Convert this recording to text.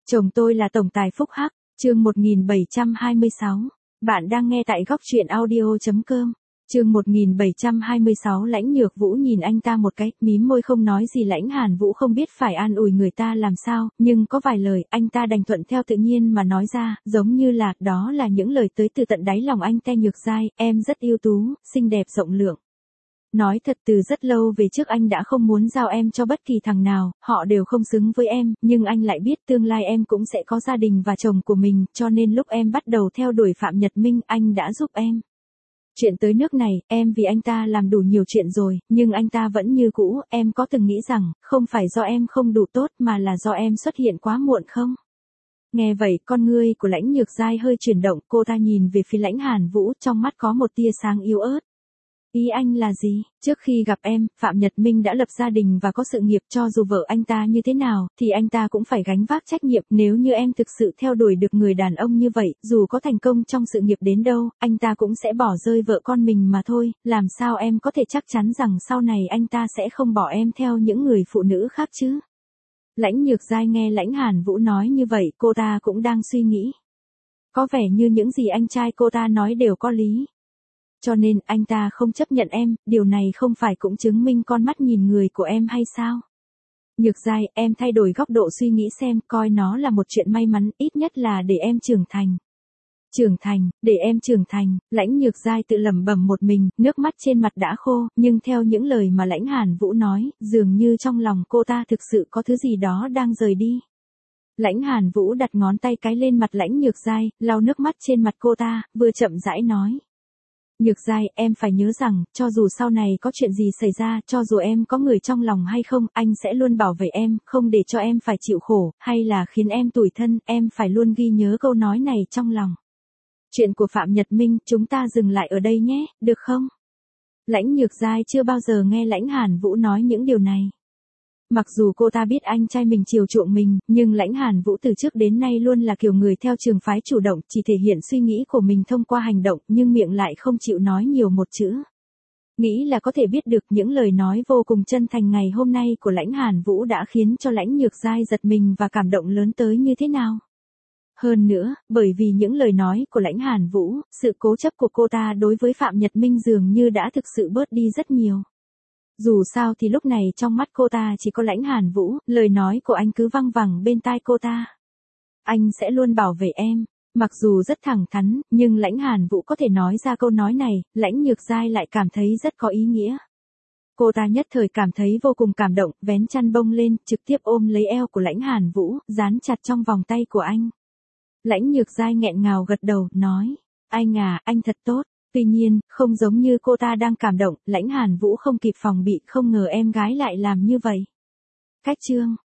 Chồng tôi là tổng tài phúc hắc, chương 1726. Bạn đang nghe tại góc truyện audio.com. Chương 1726. Lãnh Nhược Vũ nhìn anh ta một cái, mím môi không nói gì. Lãnh Hàn Vũ không biết phải an ủi người ta làm sao, nhưng có vài lời anh ta đành thuận theo tự nhiên mà nói ra, giống như là, đó là những lời tới từ tận đáy lòng anh. Nhược Giai, em rất ưu tú, xinh đẹp rộng lượng. Nói thật, từ rất lâu về trước anh đã không muốn giao em cho bất kỳ thằng nào, họ đều không xứng với em, nhưng anh lại biết tương lai em cũng sẽ có gia đình và chồng của mình, cho nên lúc em bắt đầu theo đuổi Phạm Nhật Minh, anh đã giúp em. Chuyện tới nước này, em vì anh ta làm đủ nhiều chuyện rồi, nhưng anh ta vẫn như cũ. Em có từng nghĩ rằng, không phải do em không đủ tốt mà là do em xuất hiện quá muộn không? Nghe vậy, con ngươi của Lãnh Nhược Giai hơi chuyển động, cô ta nhìn về phía Lãnh Hàn Vũ, trong mắt có một tia sáng yếu ớt. Ý anh là gì? Trước khi gặp em, Phạm Nhật Minh đã lập gia đình và có sự nghiệp, cho dù vợ anh ta như thế nào, thì anh ta cũng phải gánh vác trách nhiệm. Nếu như em thực sự theo đuổi được người đàn ông như vậy, dù có thành công trong sự nghiệp đến đâu, anh ta cũng sẽ bỏ rơi vợ con mình mà thôi. Làm sao em có thể chắc chắn rằng sau này anh ta sẽ không bỏ em theo những người phụ nữ khác chứ? Lãnh Nhược Giai nghe Lãnh Hàn Vũ nói như vậy, cô ta cũng đang suy nghĩ. Có vẻ như những gì anh trai cô ta nói đều có lý. Cho nên, anh ta không chấp nhận em, điều này không phải cũng chứng minh con mắt nhìn người của em hay sao? Nhược Giai, em thay đổi góc độ suy nghĩ xem, coi nó là một chuyện may mắn, ít nhất là để em trưởng thành. Trưởng thành, để em trưởng thành. Lãnh Nhược Giai tự lẩm bẩm một mình, nước mắt trên mặt đã khô, nhưng theo những lời mà Lãnh Hàn Vũ nói, dường như trong lòng cô ta thực sự có thứ gì đó đang rời đi. Lãnh Hàn Vũ đặt ngón tay cái lên mặt Lãnh Nhược Giai, lau nước mắt trên mặt cô ta, vừa chậm rãi nói. Nhược Giai, em phải nhớ rằng, cho dù sau này có chuyện gì xảy ra, cho dù em có người trong lòng hay không, anh sẽ luôn bảo vệ em, không để cho em phải chịu khổ, hay là khiến em tủi thân, em phải luôn ghi nhớ câu nói này trong lòng. Chuyện của Phạm Nhật Minh, chúng ta dừng lại ở đây nhé, được không? Lãnh Nhược Giai chưa bao giờ nghe Lãnh Hàn Vũ nói những điều này. Mặc dù cô ta biết anh trai mình chiều chuộng mình, nhưng Lãnh Hàn Vũ từ trước đến nay luôn là kiểu người theo trường phái chủ động, chỉ thể hiện suy nghĩ của mình thông qua hành động, nhưng miệng lại không chịu nói nhiều một chữ. Nghĩ là có thể biết được những lời nói vô cùng chân thành ngày hôm nay của Lãnh Hàn Vũ đã khiến cho Lãnh Nhược Giai giật mình và cảm động lớn tới như thế nào. Hơn nữa, bởi vì những lời nói của Lãnh Hàn Vũ, sự cố chấp của cô ta đối với Phạm Nhật Minh dường như đã thực sự bớt đi rất nhiều. Dù sao thì lúc này trong mắt cô ta chỉ có Lãnh Hàn Vũ, lời nói của anh cứ văng vẳng bên tai cô ta. Anh sẽ luôn bảo vệ em. Mặc dù rất thẳng thắn, nhưng Lãnh Hàn Vũ có thể nói ra câu nói này, Lãnh Nhược Giai lại cảm thấy rất có ý nghĩa. Cô ta nhất thời cảm thấy vô cùng cảm động, vén chăn bông lên, trực tiếp ôm lấy eo của Lãnh Hàn Vũ, dán chặt trong vòng tay của anh. Lãnh Nhược Giai nghẹn ngào gật đầu, nói, anh à, anh thật tốt. Tuy nhiên, không giống như cô ta đang cảm động, Lãnh Hàn Vũ không kịp phòng bị, không ngờ em gái lại làm như vậy. Cách chương